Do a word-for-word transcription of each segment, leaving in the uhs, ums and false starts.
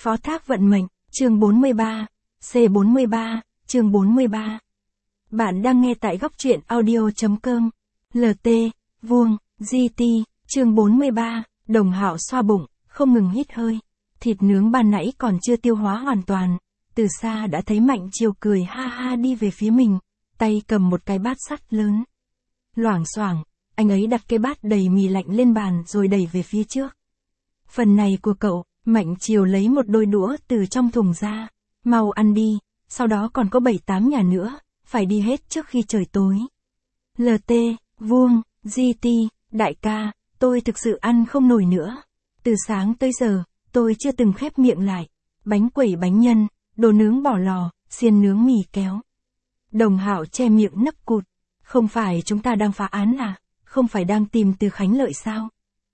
Phó thác vận mệnh, chương bốn mươi ba, C bốn mươi ba, chương bốn mươi ba. Bạn đang nghe tại góc truyện audio.com. lờ tê, vuông, giê tê, chương bốn mươi ba, Đồng Hạo xoa bụng, không ngừng hít hơi. Thịt nướng ban nãy còn chưa tiêu hóa hoàn toàn. Từ xa đã thấy Mạnh Triều cười ha ha đi về phía mình, tay cầm một cái bát sắt lớn. Loảng xoảng, anh ấy đặt cái bát đầy mì lạnh lên bàn rồi đẩy về phía trước. Phần này của cậu. Mạnh Triều lấy một đôi đũa từ trong thùng ra. Mau ăn đi, sau đó còn có bảy tám nhà nữa, phải đi hết trước khi trời tối. lờ tê, vuông, giê tê, đại ca, tôi thực sự ăn không nổi nữa. Từ sáng tới giờ, tôi chưa từng khép miệng lại. Bánh quẩy bánh nhân, đồ nướng bò lò, xiên nướng mì kéo. Đồng Hạo che miệng nấc cụt. Không phải chúng ta đang phá án à? Không phải đang tìm Từ Khánh Lợi sao?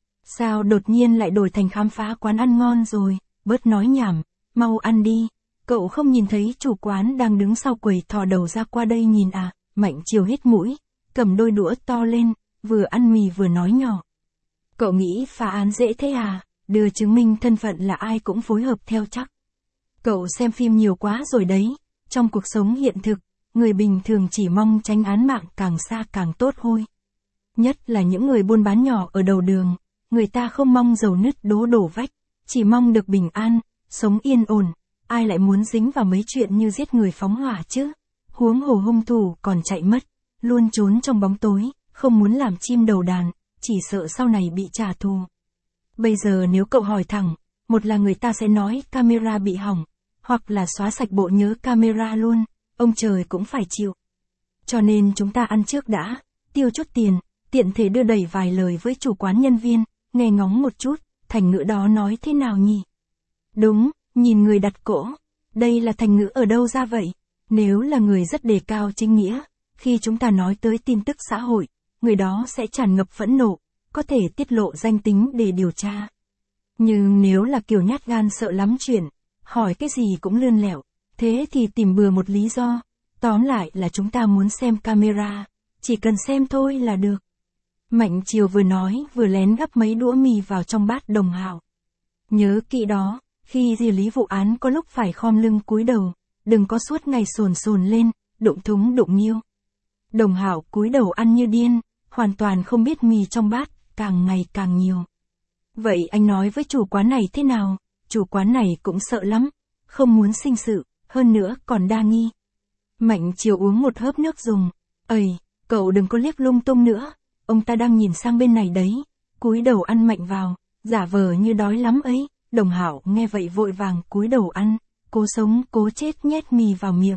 Sao đột nhiên lại đổi thành khám phá quán ăn ngon rồi, bớt nói nhảm, mau ăn đi. Cậu không nhìn thấy chủ quán đang đứng sau quầy thò đầu ra qua đây nhìn à? Mạnh Triều hít mũi, cầm đôi đũa to lên, vừa ăn mì vừa nói nhỏ. Cậu nghĩ phá án dễ thế à? Đưa chứng minh thân phận là ai cũng phối hợp theo chắc. Cậu xem phim nhiều quá rồi đấy, trong cuộc sống hiện thực, người bình thường chỉ mong tránh án mạng càng xa càng tốt thôi. Nhất là những người buôn bán nhỏ ở đầu đường. Người ta không mong dầu nứt đố đổ vách, chỉ mong được bình an, sống yên ổn, ai lại muốn dính vào mấy chuyện như giết người phóng hỏa chứ? Huống hồ hung thủ còn chạy mất, luôn trốn trong bóng tối, không muốn làm chim đầu đàn, chỉ sợ sau này bị trả thù. Bây giờ nếu cậu hỏi thẳng, một là người ta sẽ nói camera bị hỏng, hoặc là xóa sạch bộ nhớ camera luôn, ông trời cũng phải chịu. Cho nên chúng ta ăn trước đã, tiêu chút tiền, tiện thể đưa đẩy vài lời với chủ quán nhân viên. Nghe ngóng một chút, thành ngữ đó nói thế nào nhỉ? Đúng, nhìn người đặt cỗ. Đây là thành ngữ ở đâu ra vậy? Nếu là người rất đề cao chính nghĩa, khi chúng ta nói tới tin tức xã hội, người đó sẽ tràn ngập phẫn nộ, có thể tiết lộ danh tính để điều tra. Nhưng nếu là kiểu nhát gan sợ lắm chuyện, hỏi cái gì cũng lươn lẹo, thế thì tìm bừa một lý do. Tóm lại là chúng ta muốn xem camera, chỉ cần xem thôi là được. Mạnh Triều vừa nói vừa lén gắp mấy đũa mì vào trong bát Đồng Hạo. Nhớ kỹ đó, khi xử lý vụ án có lúc phải khom lưng cúi đầu, đừng có suốt ngày sồn sồn lên, đụng thúng đụng nhiêu. Đồng Hạo cúi đầu ăn như điên, hoàn toàn không biết mì trong bát càng ngày càng nhiều. Vậy anh nói với chủ quán này thế nào? Chủ quán này cũng sợ lắm, không muốn sinh sự, hơn nữa còn đa nghi. Mạnh Triều uống một hớp nước dùng. Ây, cậu đừng có liếc lung tung nữa. Ông ta đang nhìn sang bên này đấy, cúi đầu ăn mạnh vào, giả vờ như đói lắm ấy. Đồng Hạo nghe vậy vội vàng cúi đầu ăn, cố sống cố chết nhét mì vào miệng.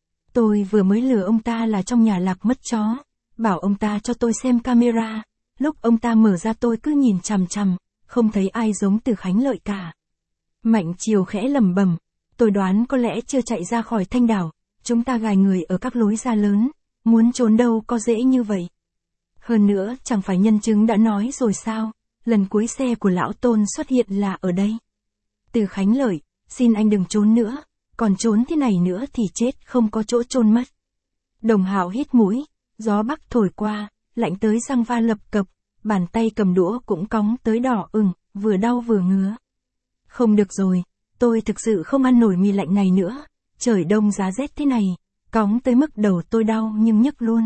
Tôi vừa mới lừa ông ta là trong nhà lạc mất chó, bảo ông ta cho tôi xem camera, lúc ông ta mở ra tôi cứ nhìn chằm chằm, không thấy ai giống Từ Khánh Lợi cả. Mạnh Triều khẽ lẩm bẩm, tôi đoán có lẽ chưa chạy ra khỏi Thanh Đảo, chúng ta gài người ở các lối ra lớn, muốn trốn đâu có dễ như vậy. Hơn nữa, chẳng phải nhân chứng đã nói rồi sao, lần cuối xe của lão Tôn xuất hiện là ở đây. Từ Khánh Lợi, xin anh đừng trốn nữa, còn trốn thế này nữa thì chết không có chỗ chôn mất. Đồng Hạo hít mũi, gió bắc thổi qua, lạnh tới răng va lập cập, bàn tay cầm đũa cũng cóng tới đỏ ửng, vừa đau vừa ngứa. Không được rồi, tôi thực sự không ăn nổi mì lạnh này nữa, trời đông giá rét thế này, cóng tới mức đầu tôi đau nhưng nhức luôn.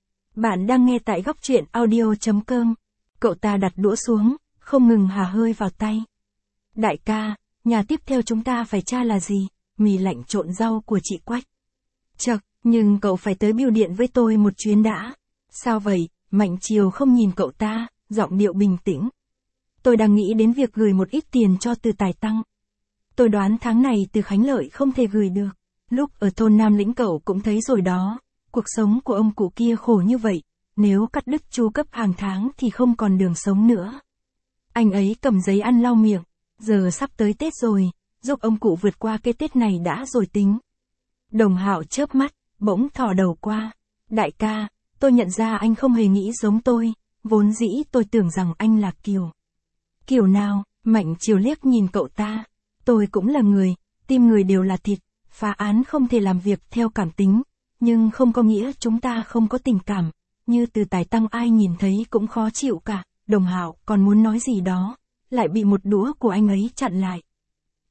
Bạn đang nghe tại góc truyện audio.com. Cậu ta đặt đũa xuống, không ngừng hả hơi vào tay. Đại ca, nhà tiếp theo chúng ta phải tra là gì? Mì lạnh trộn rau của chị Quách. Chậc, nhưng cậu phải tới bưu điện với tôi một chuyến đã. Sao vậy? Mạnh Triều không nhìn cậu ta, giọng điệu bình tĩnh. Tôi đang nghĩ đến việc gửi một ít tiền cho Từ Tài Tăng. Tôi đoán tháng này Từ Khánh Lợi không thể gửi được. Lúc ở thôn Nam Lĩnh cậu cũng thấy rồi đó. Cuộc sống của ông cụ kia khổ như vậy, nếu cắt đứt chu cấp hàng tháng thì không còn đường sống nữa. Anh ấy cầm giấy ăn lau miệng, giờ sắp tới Tết rồi, giúp ông cụ vượt qua cái Tết này đã rồi tính. Đồng Hạo chớp mắt, bỗng thò đầu qua. Đại ca, tôi nhận ra anh không hề nghĩ giống tôi, vốn dĩ tôi tưởng rằng anh là Kiều. Kiều nào? Mạnh Triều liếc nhìn cậu ta. Tôi cũng là người, tim người đều là thịt, phá án không thể làm việc theo cảm tính. Nhưng không có nghĩa chúng ta không có tình cảm, như Từ Tài Tăng ai nhìn thấy cũng khó chịu cả. Đồng Hạo còn muốn nói gì đó, lại bị một đũa của anh ấy chặn lại.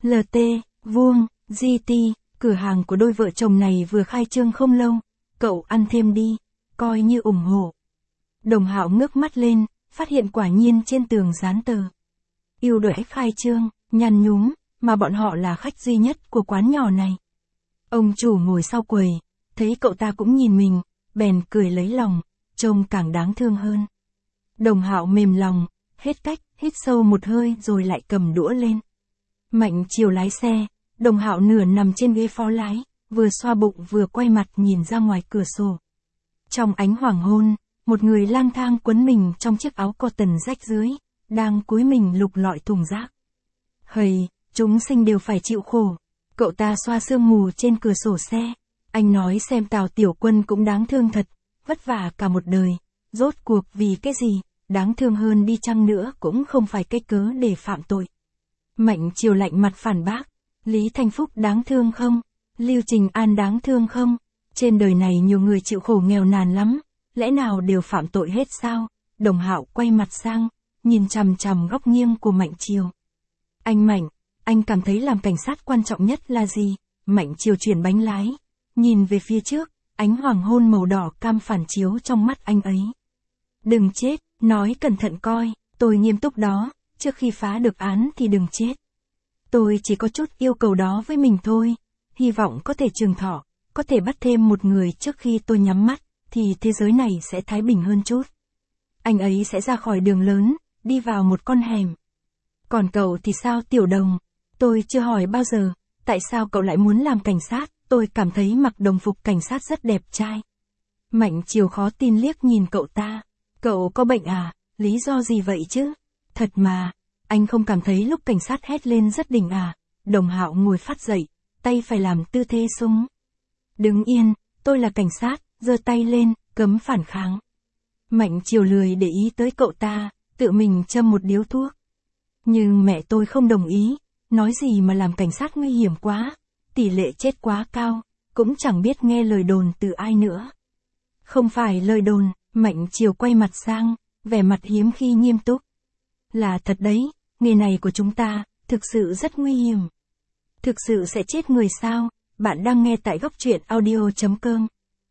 lờ tê, vuông, giê tê, cửa hàng của đôi vợ chồng này vừa khai trương không lâu, cậu ăn thêm đi, coi như ủng hộ. Đồng Hạo ngước mắt lên, phát hiện quả nhiên trên tường dán tờ. Yêu đuổi khai trương, nhăn nhúm, mà bọn họ là khách duy nhất của quán nhỏ này. Ông chủ ngồi sau quầy, thấy cậu ta cũng nhìn mình, bèn cười lấy lòng, trông càng đáng thương hơn. Đồng Hạo mềm lòng, hết cách, hít sâu một hơi rồi lại cầm đũa lên. Mạnh Triều lái xe, Đồng Hạo nửa nằm trên ghế phó lái, vừa xoa bụng vừa quay mặt nhìn ra ngoài cửa sổ. Trong ánh hoàng hôn, một người lang thang quấn mình trong chiếc áo cotton rách rưới, đang cúi mình lục lọi thùng rác. Hầy, chúng sinh đều phải chịu khổ. Cậu ta xoa sương mù trên cửa sổ xe. Anh nói xem Tào Tiểu Quân cũng đáng thương thật, vất vả cả một đời. Rốt cuộc vì cái gì, đáng thương hơn đi chăng nữa cũng không phải cái cớ để phạm tội. Mạnh Triều lạnh mặt phản bác. Lý Thanh Phúc đáng thương không? Lưu Trình An đáng thương không? Trên đời này nhiều người chịu khổ nghèo nàn lắm, lẽ nào đều phạm tội hết sao? Đồng Hạo quay mặt sang, nhìn chằm chằm góc nghiêng của Mạnh Triều. Anh Mạnh, anh cảm thấy làm cảnh sát quan trọng nhất là gì? Mạnh Triều chuyển bánh lái, nhìn về phía trước, ánh hoàng hôn màu đỏ cam phản chiếu trong mắt anh ấy. Đừng chết, nói cẩn thận coi, tôi nghiêm túc đó, trước khi phá được án thì đừng chết. Tôi chỉ có chút yêu cầu đó với mình thôi, hy vọng có thể trường thọ, có thể bắt thêm một người trước khi tôi nhắm mắt, thì thế giới này sẽ thái bình hơn chút. Anh ấy sẽ ra khỏi đường lớn, đi vào một con hẻm. Còn cậu thì sao Tiểu Đồng? Tôi chưa hỏi bao giờ, tại sao cậu lại muốn làm cảnh sát? Tôi cảm thấy mặc đồng phục cảnh sát rất đẹp trai. Mạnh Triều khó tin liếc nhìn cậu ta. Cậu có bệnh à? Lý do gì vậy chứ? Thật mà, anh không cảm thấy lúc cảnh sát hét lên rất đỉnh à? Đồng Hạo ngồi phát dậy, tay phải làm tư thế súng. Đứng yên, tôi là cảnh sát, giơ tay lên, cấm phản kháng. Mạnh Triều lười để ý tới cậu ta, tự mình châm một điếu thuốc. Nhưng mẹ tôi không đồng ý, nói gì mà làm cảnh sát nguy hiểm quá, tỷ lệ chết quá cao, cũng chẳng biết nghe lời đồn từ ai nữa. Không phải lời đồn, Mạnh Triều quay mặt sang, vẻ mặt hiếm khi nghiêm túc. Là thật đấy, nghề này của chúng ta, thực sự rất nguy hiểm. Thực sự sẽ chết người sao? Bạn đang nghe tại góc truyện audio chấm com.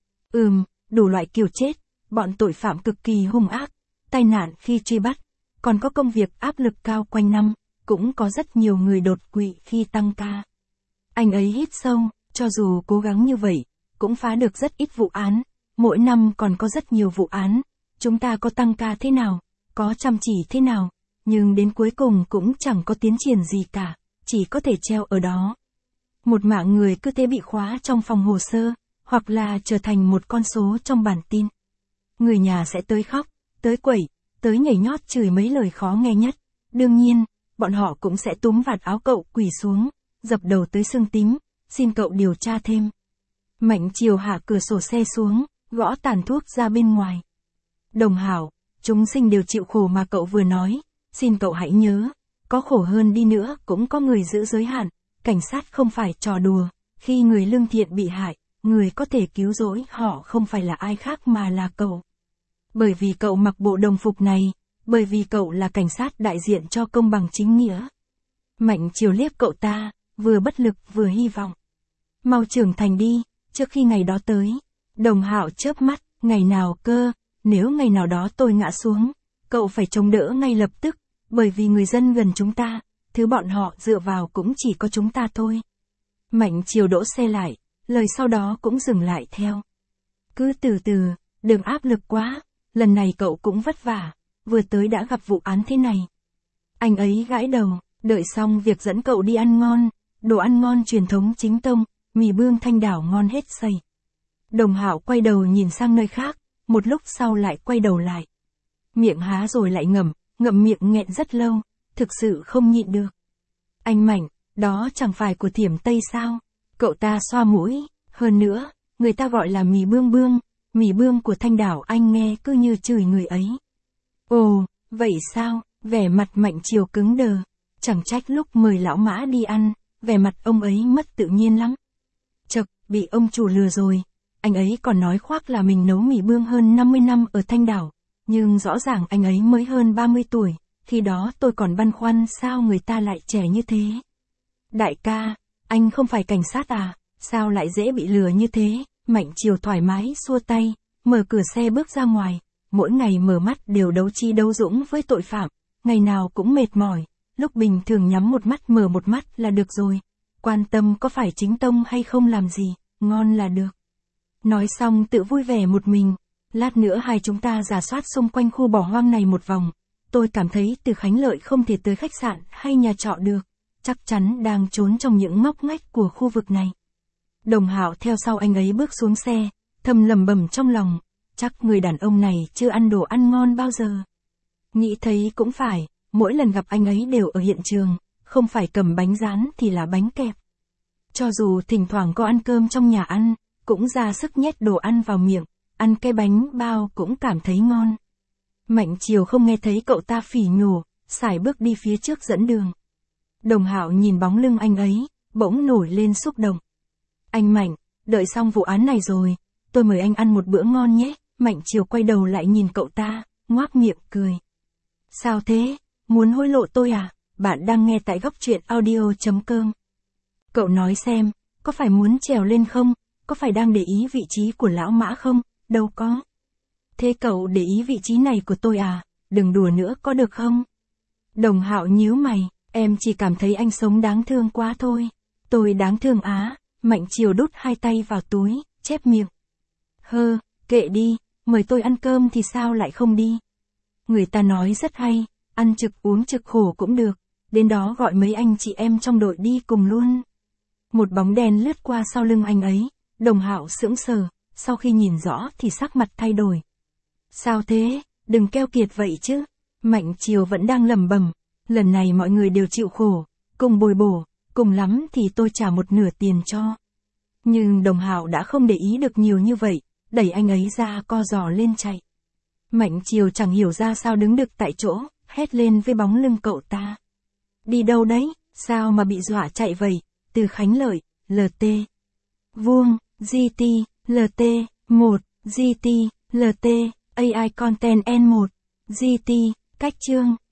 Ừm, đủ loại kiểu chết, bọn tội phạm cực kỳ hung ác, tai nạn khi truy bắt, còn có công việc áp lực cao quanh năm, cũng có rất nhiều người đột quỵ khi tăng ca. Anh ấy hít sâu, cho dù cố gắng như vậy, cũng phá được rất ít vụ án, mỗi năm còn có rất nhiều vụ án, chúng ta có tăng ca thế nào, có chăm chỉ thế nào, nhưng đến cuối cùng cũng chẳng có tiến triển gì cả, chỉ có thể treo ở đó. Một mạng người cứ thế bị khóa trong phòng hồ sơ, hoặc là trở thành một con số trong bản tin. Người nhà sẽ tới khóc, tới quẩy, tới nhảy nhót chửi mấy lời khó nghe nhất. Đương nhiên, bọn họ cũng sẽ túm vạt áo cậu quỳ xuống, dập đầu tới xương tím, xin cậu điều tra thêm. Mạnh Triều hạ cửa sổ xe xuống, gõ tàn thuốc ra bên ngoài. Đồng Hạo, chúng sinh đều chịu khổ mà cậu vừa nói, xin cậu hãy nhớ, có khổ hơn đi nữa cũng có người giữ giới hạn, cảnh sát không phải trò đùa, khi người lương thiện bị hại, người có thể cứu rỗi họ không phải là ai khác mà là cậu. Bởi vì cậu mặc bộ đồng phục này, bởi vì cậu là cảnh sát đại diện cho công bằng chính nghĩa. Mạnh Triều liếc cậu ta, vừa bất lực vừa hy vọng. Mau trưởng thành đi, trước khi ngày đó tới. Đồng Hạo chớp mắt, ngày nào cơ, nếu ngày nào đó tôi ngã xuống, cậu phải chống đỡ ngay lập tức, bởi vì người dân gần chúng ta, thứ bọn họ dựa vào cũng chỉ có chúng ta thôi. Mạnh Triều đỗ xe lại, lời sau đó cũng dừng lại theo. Cứ từ từ, đừng áp lực quá, lần này cậu cũng vất vả, vừa tới đã gặp vụ án thế này. Anh ấy gãi đầu, đợi xong việc dẫn cậu đi ăn ngon, đồ ăn ngon truyền thống chính tông, mì bương Thanh Đảo ngon hết sầy. Đồng Hạo quay đầu nhìn sang nơi khác, một lúc sau lại quay đầu lại. Miệng há rồi lại ngậm, ngậm miệng nghẹn rất lâu, thực sự không nhịn được. Anh Mạnh, đó chẳng phải của Thiểm Tây sao? Cậu ta xoa mũi, hơn nữa, người ta gọi là mì bương bương, mì bương của Thanh Đảo anh nghe cứ như chửi người ấy. Ồ, vậy sao? Vẻ mặt Mạnh Triều cứng đờ, chẳng trách lúc mời lão Mã đi ăn, vẻ mặt ông ấy mất tự nhiên lắm. Chậc, bị ông chủ lừa rồi. Anh ấy còn nói khoác là mình nấu mì bương hơn năm mươi năm ở Thanh Đảo, nhưng rõ ràng anh ấy mới hơn ba mươi tuổi, khi đó tôi còn băn khoăn sao người ta lại trẻ như thế. Đại ca, anh không phải cảnh sát à, sao lại dễ bị lừa như thế? Mạnh Triều thoải mái xua tay, mở cửa xe bước ra ngoài, mỗi ngày mở mắt đều đấu trí đấu dũng với tội phạm, ngày nào cũng mệt mỏi, lúc bình thường nhắm một mắt mở một mắt là được rồi, quan tâm có phải chính tông hay không làm gì, ngon là được. Nói xong tự vui vẻ một mình, lát nữa hai chúng ta rà soát xung quanh khu bỏ hoang này một vòng, tôi cảm thấy từ Khánh Lợi không thể tới khách sạn hay nhà trọ được, chắc chắn đang trốn trong những ngóc ngách của khu vực này. Đồng Hạo theo sau anh ấy bước xuống xe, thầm lẩm bẩm trong lòng, chắc người đàn ông này chưa ăn đồ ăn ngon bao giờ. Nghĩ thấy cũng phải, mỗi lần gặp anh ấy đều ở hiện trường, không phải cầm bánh rán thì là bánh kẹp. Cho dù thỉnh thoảng có ăn cơm trong nhà ăn, cũng ra sức nhét đồ ăn vào miệng, ăn cái bánh bao cũng cảm thấy ngon. Mạnh Triều không nghe thấy cậu ta phỉ nhổ, sải bước đi phía trước dẫn đường. Đồng Hạo nhìn bóng lưng anh ấy, bỗng nổi lên xúc động. Anh Mạnh, đợi xong vụ án này rồi, tôi mời anh ăn một bữa ngon nhé. Mạnh Triều quay đầu lại nhìn cậu ta, ngoác miệng cười. Sao thế, muốn hối lộ tôi à? Bạn đang nghe tại góc truyện audio chấm com. Cậu nói xem, có phải muốn trèo lên không? Có phải đang để ý vị trí của lão Mã không? Đâu có. Thế cậu để ý vị trí này của tôi à? Đừng đùa nữa có được không? Đồng Hạo nhíu mày, em chỉ cảm thấy anh sống đáng thương quá thôi. Tôi đáng thương á. Mạnh Triều đút hai tay vào túi, chép miệng. Hơ, kệ đi, mời tôi ăn cơm thì sao lại không đi? Người ta nói rất hay, ăn trực uống trực khổ cũng được, đến đó gọi mấy anh chị em trong đội đi cùng luôn. Một bóng đen lướt qua sau lưng anh ấy, Đồng Hạo sững sờ, sau khi nhìn rõ thì sắc mặt thay đổi. Sao thế, đừng keo kiệt vậy chứ. Mạnh Triều vẫn đang lẩm bẩm, lần này mọi người đều chịu khổ, cùng bồi bổ, cùng lắm thì tôi trả một nửa tiền cho. Nhưng Đồng Hạo đã không để ý được nhiều như vậy, đẩy anh ấy ra co giò lên chạy. Mạnh Triều chẳng hiểu ra sao đứng được tại chỗ, hét lên với bóng lưng cậu ta. Đi đâu đấy, sao mà bị dọa chạy vậy? Từ Khánh Lợi, lờ tê. Vuông, giê tê, lờ tê, một, giê tê, lờ tê, a i Content N một, giê tê, cách chương.